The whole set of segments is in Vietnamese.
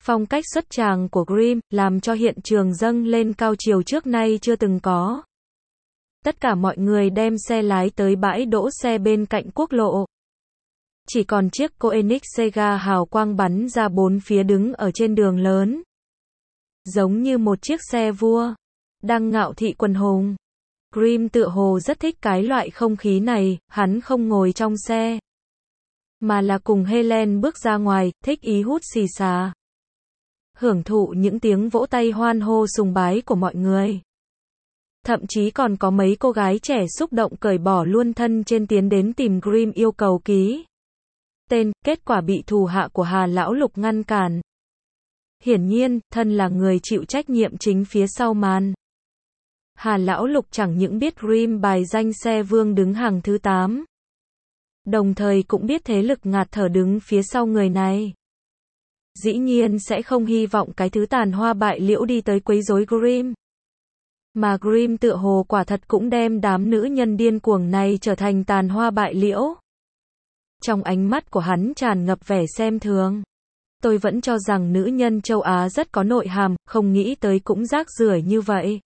Phong cách xuất tràng của Grimm làm cho hiện trường dâng lên cao trào trước nay chưa từng có. Tất cả mọi người đem xe lái tới bãi đỗ xe bên cạnh quốc lộ. Chỉ còn chiếc Koenigsegg hào quang bắn ra bốn phía đứng ở trên đường lớn. Giống như một chiếc xe vua, đang ngạo thị quần hùng. Grimm tựa hồ rất thích cái loại không khí này, hắn không ngồi trong xe. Mà là cùng Helen bước ra ngoài, thích ý hút xì xà. Hưởng thụ những tiếng vỗ tay hoan hô sùng bái của mọi người. Thậm chí còn có mấy cô gái trẻ xúc động cởi bỏ luôn thân trên tiến đến tìm Grimm yêu cầu ký tên, kết quả bị thủ hạ của Hà Lão Lục ngăn cản. Hiển nhiên, thân là người chịu trách nhiệm chính phía sau màn. Hà Lão Lục chẳng những biết Grimm bài danh xe vương đứng hàng thứ 8. Đồng thời cũng biết thế lực ngạt thở đứng phía sau người này. Dĩ nhiên sẽ không hy vọng cái thứ tàn hoa bại liễu đi tới quấy rối Grimm. Mà Grimm tựa hồ quả thật cũng đem đám nữ nhân điên cuồng này trở thành tàn hoa bại liễu. Trong ánh mắt của hắn tràn ngập vẻ xem thường. Tôi vẫn cho rằng nữ nhân châu Á rất có nội hàm, không nghĩ tới cũng rác rưởi như vậy.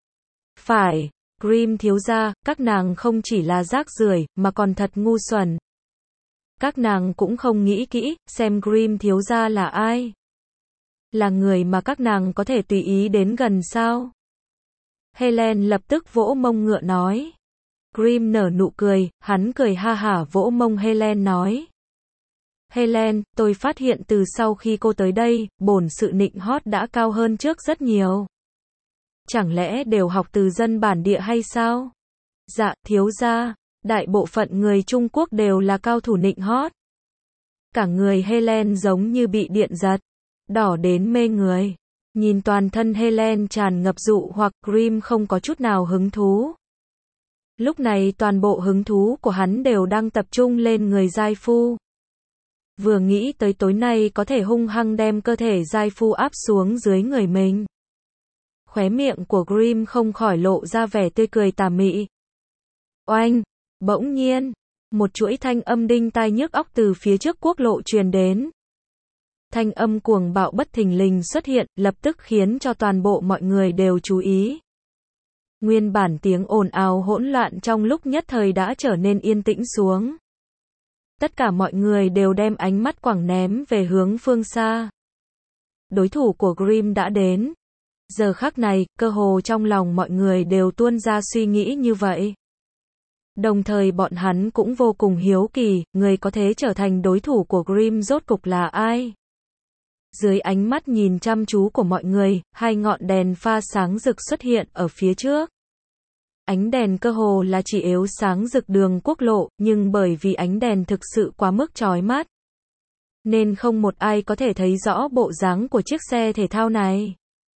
Phải, Grimm thiếu gia, các nàng không chỉ là rác rưởi, mà còn thật ngu xuẩn. Các nàng cũng không nghĩ kỹ, xem Grimm thiếu gia là ai. Là người mà các nàng có thể tùy ý đến gần sao? Helen lập tức vỗ mông ngựa nói. Grimm nở nụ cười, hắn cười ha hả vỗ mông Helen nói. Helen, tôi phát hiện từ sau khi cô tới đây, bổn sự nịnh hót đã cao hơn trước rất nhiều. Chẳng lẽ đều học từ dân bản địa hay sao? Dạ, thiếu gia, đại bộ phận người Trung Quốc đều là cao thủ nịnh hót. Cả người Helen giống như bị điện giật, đỏ đến mê người. Nhìn toàn thân Helen tràn ngập dụ hoặc Grimm không có chút nào hứng thú. Lúc này toàn bộ hứng thú của hắn đều đang tập trung lên người giai phu. Vừa nghĩ tới tối nay có thể hung hăng đem cơ thể giai phu áp xuống dưới người mình. Khóe miệng của Grimm không khỏi lộ ra vẻ tươi cười tà mị. Oanh! Bỗng nhiên, một chuỗi thanh âm đinh tai nhức óc từ phía trước quốc lộ truyền đến. Thanh âm cuồng bạo bất thình lình xuất hiện, lập tức khiến cho toàn bộ mọi người đều chú ý. Nguyên bản tiếng ồn ào hỗn loạn trong lúc nhất thời đã trở nên yên tĩnh xuống. Tất cả mọi người đều đem ánh mắt quẳng ném về hướng phương xa. Đối thủ của Grimm đã đến. Giờ khắc này, cơ hồ trong lòng mọi người đều tuôn ra suy nghĩ như vậy. Đồng thời bọn hắn cũng vô cùng hiếu kỳ, người có thể trở thành đối thủ của Grimm rốt cục là ai? Dưới ánh mắt nhìn chăm chú của mọi người, hai ngọn đèn pha sáng rực xuất hiện ở phía trước. Ánh đèn cơ hồ là chỉ yếu sáng rực đường quốc lộ, nhưng bởi vì ánh đèn thực sự quá mức chói mắt, nên không một ai có thể thấy rõ bộ dáng của chiếc xe thể thao này.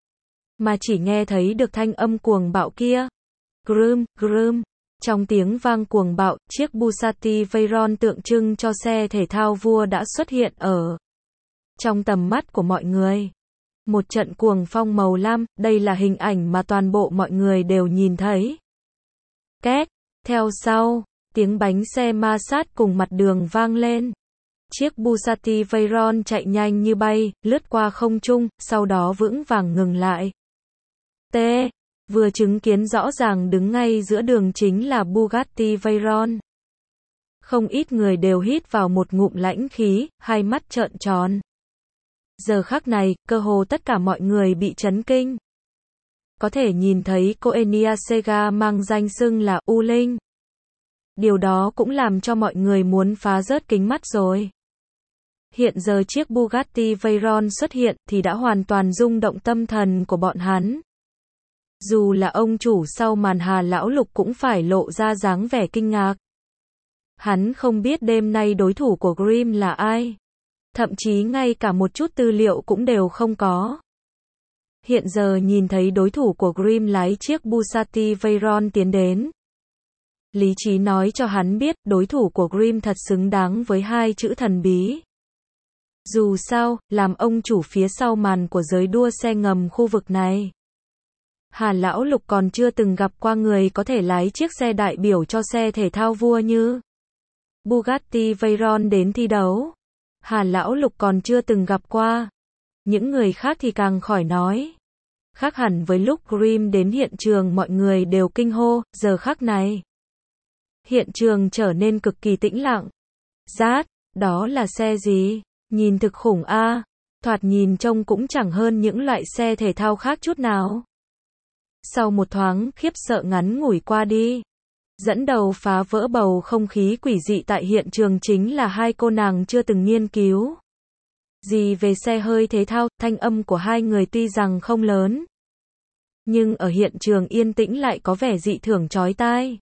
Mà chỉ nghe thấy được thanh âm cuồng bạo kia. Grimm, Grimm. Trong tiếng vang cuồng bạo, chiếc Bugatti Veyron tượng trưng cho xe thể thao vua đã xuất hiện ở trong tầm mắt của mọi người. Một trận cuồng phong màu lam, đây là hình ảnh mà toàn bộ mọi người đều nhìn thấy. Két, theo sau, tiếng bánh xe ma sát cùng mặt đường vang lên. Chiếc Bugatti Veyron chạy nhanh như bay, lướt qua không trung, sau đó vững vàng ngừng lại. T. Vừa chứng kiến rõ ràng đứng ngay giữa đường chính là Bugatti Veyron. Không ít người đều hít vào một ngụm lãnh khí, hai mắt trợn tròn. Giờ khắc này, cơ hồ tất cả mọi người bị chấn kinh. Có thể nhìn thấy Koenigsegg mang danh xưng là U Linh. Điều đó cũng làm cho mọi người muốn phá rớt kính mắt rồi. Hiện giờ chiếc Bugatti Veyron xuất hiện thì đã hoàn toàn rung động tâm thần của bọn hắn. Dù là ông chủ sau màn Hà Lão Lục cũng phải lộ ra dáng vẻ kinh ngạc. Hắn không biết đêm nay đối thủ của Grimm là ai. Thậm chí ngay cả một chút tư liệu cũng đều không có. Hiện giờ nhìn thấy đối thủ của Grimm lái chiếc Bugatti Veyron tiến đến. Lý trí nói cho hắn biết đối thủ của Grimm thật xứng đáng với hai chữ thần bí. Dù sao, làm ông chủ phía sau màn của giới đua xe ngầm khu vực này. Hà Lão Lục còn chưa từng gặp qua người có thể lái chiếc xe đại biểu cho xe thể thao vua như Bugatti Veyron đến thi đấu. Hà Lão Lục còn chưa từng gặp qua. Những người khác thì càng khỏi nói. Khác hẳn với lúc Grimm đến hiện trường mọi người đều kinh hô, giờ khắc này. Hiện trường trở nên cực kỳ tĩnh lặng. Rát, đó là xe gì? Nhìn thực khủng a, thoạt nhìn trông cũng chẳng hơn những loại xe thể thao khác chút nào. Sau một thoáng khiếp sợ ngắn ngủi qua đi, dẫn đầu phá vỡ bầu không khí quỷ dị tại hiện trường chính là hai cô nàng chưa từng nghiên cứu gì về xe hơi thể thao. Thanh âm của hai người tuy rằng không lớn, nhưng ở hiện trường yên tĩnh lại có vẻ dị thường chói tai.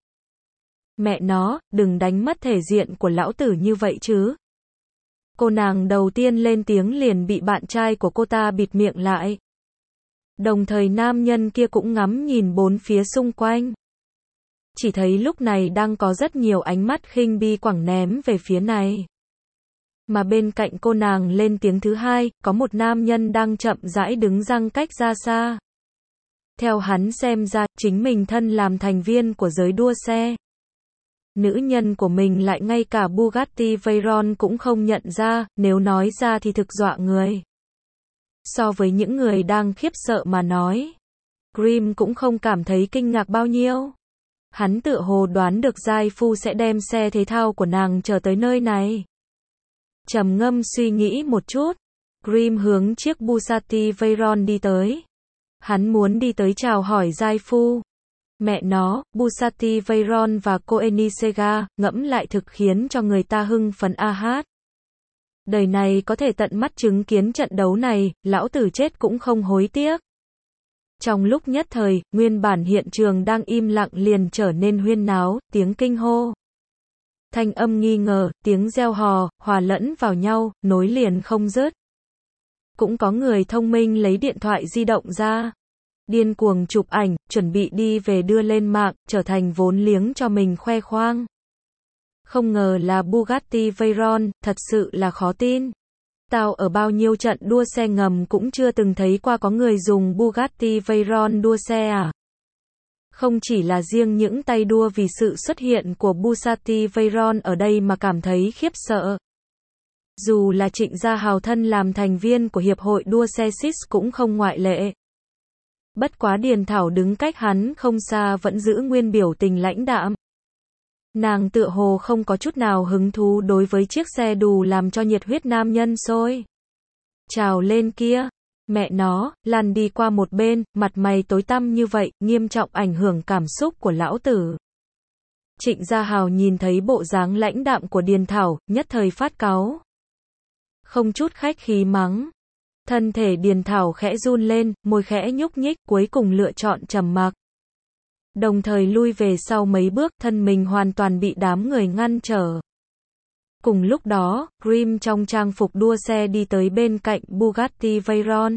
Mẹ nó, đừng đánh mất thể diện của lão tử như vậy chứ. Cô nàng đầu tiên lên tiếng liền bị bạn trai của cô ta bịt miệng lại. Đồng thời nam nhân kia cũng ngắm nhìn bốn phía xung quanh. Chỉ thấy lúc này đang có rất nhiều ánh mắt khinh bi quẳng ném về phía này. Mà bên cạnh cô nàng lên tiếng thứ hai, có một nam nhân đang chậm rãi đứng giằng cách ra xa. Theo hắn xem ra, chính mình thân làm thành viên của giới đua xe. Nữ nhân của mình lại ngay cả Bugatti Veyron cũng không nhận ra, nếu nói ra thì thực dọa người. So với những người đang khiếp sợ mà nói, Grimm cũng không cảm thấy kinh ngạc bao nhiêu. Hắn tựa hồ đoán được giai phu sẽ đem xe thể thao của nàng trở tới nơi này. Trầm ngâm suy nghĩ một chút, Grimm hướng chiếc Bugatti Veyron đi tới. Hắn muốn đi tới chào hỏi giai phu. Mẹ nó, Bugatti Veyron và Koenigsegg, ngẫm lại thực khiến cho người ta hưng phấn a hát. Đời này có thể tận mắt chứng kiến trận đấu này, lão tử chết cũng không hối tiếc. Trong lúc nhất thời, nguyên bản hiện trường đang im lặng liền trở nên huyên náo, tiếng kinh hô. Thanh âm nghi ngờ, tiếng reo hò, hòa lẫn vào nhau, nối liền không dứt. Cũng có người thông minh lấy điện thoại di động ra, điên cuồng chụp ảnh, chuẩn bị đi về đưa lên mạng, trở thành vốn liếng cho mình khoe khoang. Không ngờ là Bugatti Veyron, thật sự là khó tin. Tao ở bao nhiêu trận đua xe ngầm cũng chưa từng thấy qua có người dùng Bugatti Veyron đua xe à. Không chỉ là riêng những tay đua vì sự xuất hiện của Bugatti Veyron ở đây mà cảm thấy khiếp sợ. Dù là Trịnh Gia Hào thân làm thành viên của Hiệp hội đua xe SIS cũng không ngoại lệ. Bất quá Điền Thảo đứng cách hắn không xa vẫn giữ nguyên biểu tình lãnh đạm. Nàng tựa hồ không có chút nào hứng thú đối với chiếc xe đù làm cho nhiệt huyết nam nhân sôi trào lên kia. Mẹ nó, lăn đi qua một bên, mặt mày tối tăm như vậy, nghiêm trọng ảnh hưởng cảm xúc của lão tử. Trịnh Gia Hào nhìn thấy bộ dáng lãnh đạm của Điền Thảo, nhất thời phát cáu. Không chút khách khí mắng. Thân thể Điền Thảo khẽ run lên, môi khẽ nhúc nhích, cuối cùng lựa chọn trầm mặc. Đồng thời lui về sau mấy bước, thân mình hoàn toàn bị đám người ngăn trở. Cùng lúc đó, Grimm trong trang phục đua xe đi tới bên cạnh Bugatti Veyron.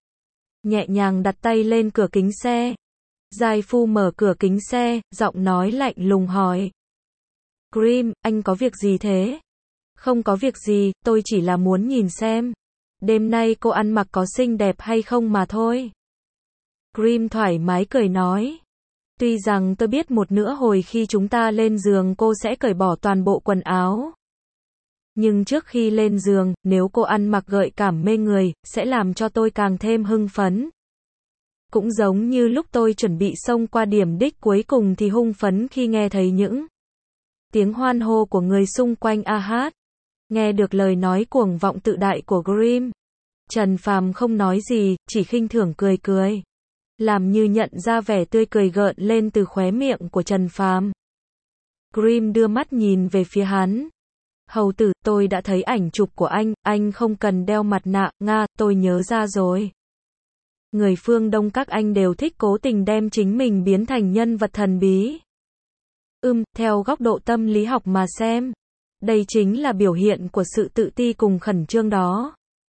Nhẹ nhàng đặt tay lên cửa kính xe. Giai phu mở cửa kính xe, giọng nói lạnh lùng hỏi. Grimm, anh có việc gì thế? Không có việc gì, tôi chỉ là muốn nhìn xem. Đêm nay cô ăn mặc có xinh đẹp hay không mà thôi. Grimm thoải mái cười nói. Tuy rằng tôi biết một nữa hồi khi chúng ta lên giường cô sẽ cởi bỏ toàn bộ quần áo. Nhưng trước khi lên giường, nếu cô ăn mặc gợi cảm mê người, sẽ làm cho tôi càng thêm hưng phấn. Cũng giống như lúc tôi chuẩn bị xông qua điểm đích cuối cùng thì hưng phấn khi nghe thấy những tiếng hoan hô của người xung quanh a hát. Nghe được lời nói cuồng vọng tự đại của Grimm, Trần Phàm không nói gì, chỉ khinh thường cười cười. Làm như nhận ra vẻ tươi cười gợn lên từ khóe miệng của Trần Phàm. Grimm đưa mắt nhìn về phía hắn. Hầu tử, tôi đã thấy ảnh chụp của anh không cần đeo mặt nạ, Nga, tôi nhớ ra rồi. Người phương Đông các anh đều thích cố tình đem chính mình biến thành nhân vật thần bí. Theo góc độ tâm lý học mà xem, đây chính là biểu hiện của sự tự ti cùng khẩn trương đó.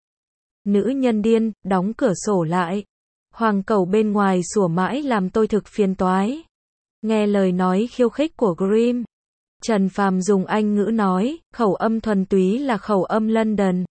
Nữ nhân điên, đóng cửa sổ lại. Hoàng cẩu bên ngoài sủa mãi làm tôi thực phiền toái. Nghe lời nói khiêu khích của Grimm, Trần Phàm dùng Anh ngữ nói, khẩu âm thuần túy là khẩu âm London.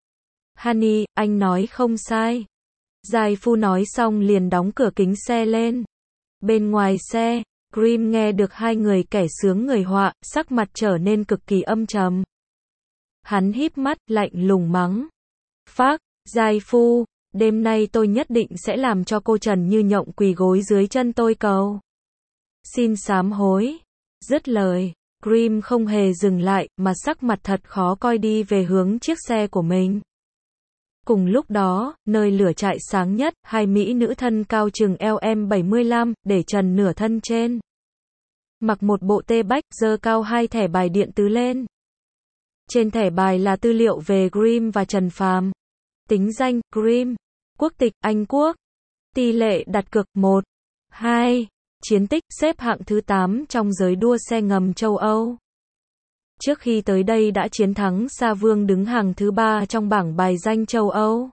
Honey, anh nói không sai. Giai phu nói xong liền đóng cửa kính xe lên. Bên ngoài xe, Grimm nghe được hai người kẻ sướng người họa, sắc mặt trở nên cực kỳ âm trầm. Hắn híp mắt, lạnh lùng mắng. Phác, giai phu. Đêm nay tôi nhất định sẽ làm cho cô Trần Như Nhộng quỳ gối dưới chân tôi cầu xin sám hối. Dứt lời, Grim không hề dừng lại, mà sắc mặt thật khó coi đi về hướng chiếc xe của mình. Cùng lúc đó, nơi lửa trại sáng nhất, hai mỹ nữ thân cao chừng eo M75, để trần nửa thân trên. Mặc một bộ tê bách, giơ cao hai thẻ bài điện tử lên. Trên thẻ bài là tư liệu về Grim và Trần Phàm. Tính danh, Grim. Quốc tịch, Anh Quốc. Tỷ lệ đặt cược 1, 2. Chiến tích, xếp hạng thứ 8 trong giới đua xe ngầm châu Âu. Trước khi tới đây đã chiến thắng Sa Vương đứng hàng thứ 3 trong bảng bài danh châu Âu.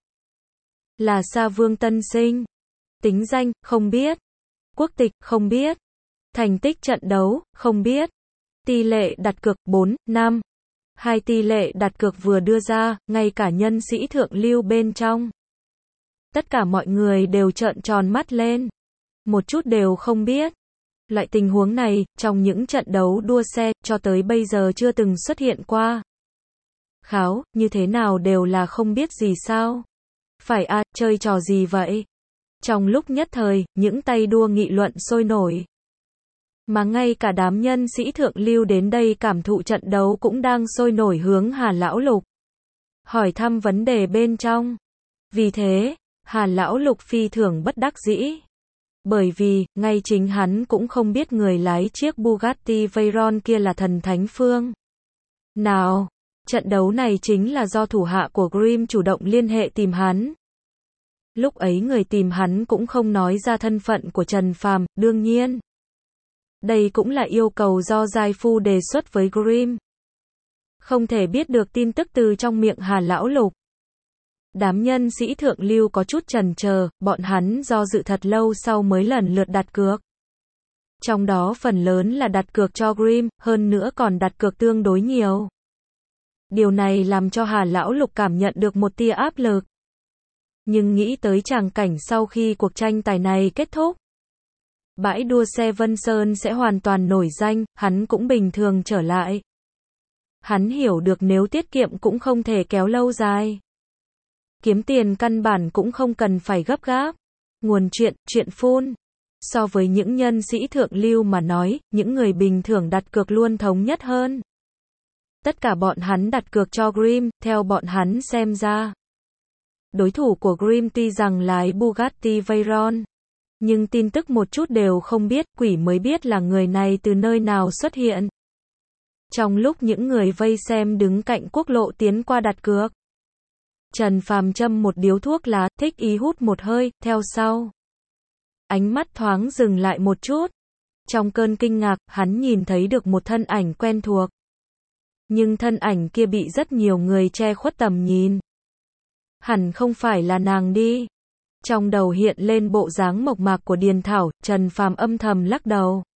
Là Sa Vương tân sinh. Tính danh, không biết. Quốc tịch, không biết. Thành tích trận đấu, không biết. Tỷ lệ đặt cược 4, 5. Hai tỷ lệ đặt cược vừa đưa ra, ngay cả nhân sĩ thượng lưu bên trong. Tất cả mọi người đều trợn tròn mắt lên. Một chút đều không biết. Loại tình huống này, trong những trận đấu đua xe, cho tới bây giờ chưa từng xuất hiện qua. Kháo, như thế nào đều là không biết gì sao? Phải à, chơi trò gì vậy? Trong lúc nhất thời, những tay đua nghị luận sôi nổi. Mà ngay cả đám nhân sĩ thượng lưu đến đây cảm thụ trận đấu cũng đang sôi nổi hướng Hà Lão Lục. Hỏi thăm vấn đề bên trong. Vì thế, Hà Lão Lục phi thường bất đắc dĩ. Bởi vì, ngay chính hắn cũng không biết người lái chiếc Bugatti Veyron kia là thần thánh phương nào. Trận đấu này chính là do thủ hạ của Grim chủ động liên hệ tìm hắn. Lúc ấy người tìm hắn cũng không nói ra thân phận của Trần Phàm, đương nhiên. Đây cũng là yêu cầu do Giai Phu đề xuất với Grim. Không thể biết được tin tức từ trong miệng Hà Lão Lục. Đám nhân sĩ thượng lưu có chút chần chờ, bọn hắn do dự thật lâu sau mới lần lượt đặt cược. Trong đó phần lớn là đặt cược cho Grim, hơn nữa còn đặt cược tương đối nhiều. Điều này làm cho Hà Lão Lục cảm nhận được một tia áp lực. Nhưng nghĩ tới tràng cảnh sau khi cuộc tranh tài này kết thúc, bãi đua xe Vân Sơn sẽ hoàn toàn nổi danh, hắn cũng bình thường trở lại. Hắn hiểu được nếu tiết kiệm cũng không thể kéo lâu dài. Kiếm tiền căn bản cũng không cần phải gấp gáp. Nguồn chuyện phun. So với những nhân sĩ thượng lưu mà nói, những người bình thường đặt cược luôn thống nhất hơn. Tất cả bọn hắn đặt cược cho Grim, theo bọn hắn xem ra. Đối thủ của Grim tuy rằng lái Bugatti Veyron, nhưng tin tức một chút đều không biết, quỷ mới biết là người này từ nơi nào xuất hiện. Trong lúc những người vây xem đứng cạnh quốc lộ tiến qua đặt cược, Trần Phàm châm một điếu thuốc lá, thích ý hút một hơi, theo sau. Ánh mắt thoáng dừng lại một chút. Trong cơn kinh ngạc, hắn nhìn thấy được một thân ảnh quen thuộc. Nhưng thân ảnh kia bị rất nhiều người che khuất tầm nhìn. Hẳn không phải là nàng đi. Trong đầu hiện lên bộ dáng mộc mạc của Điền Thảo, Trần Phàm âm thầm lắc đầu.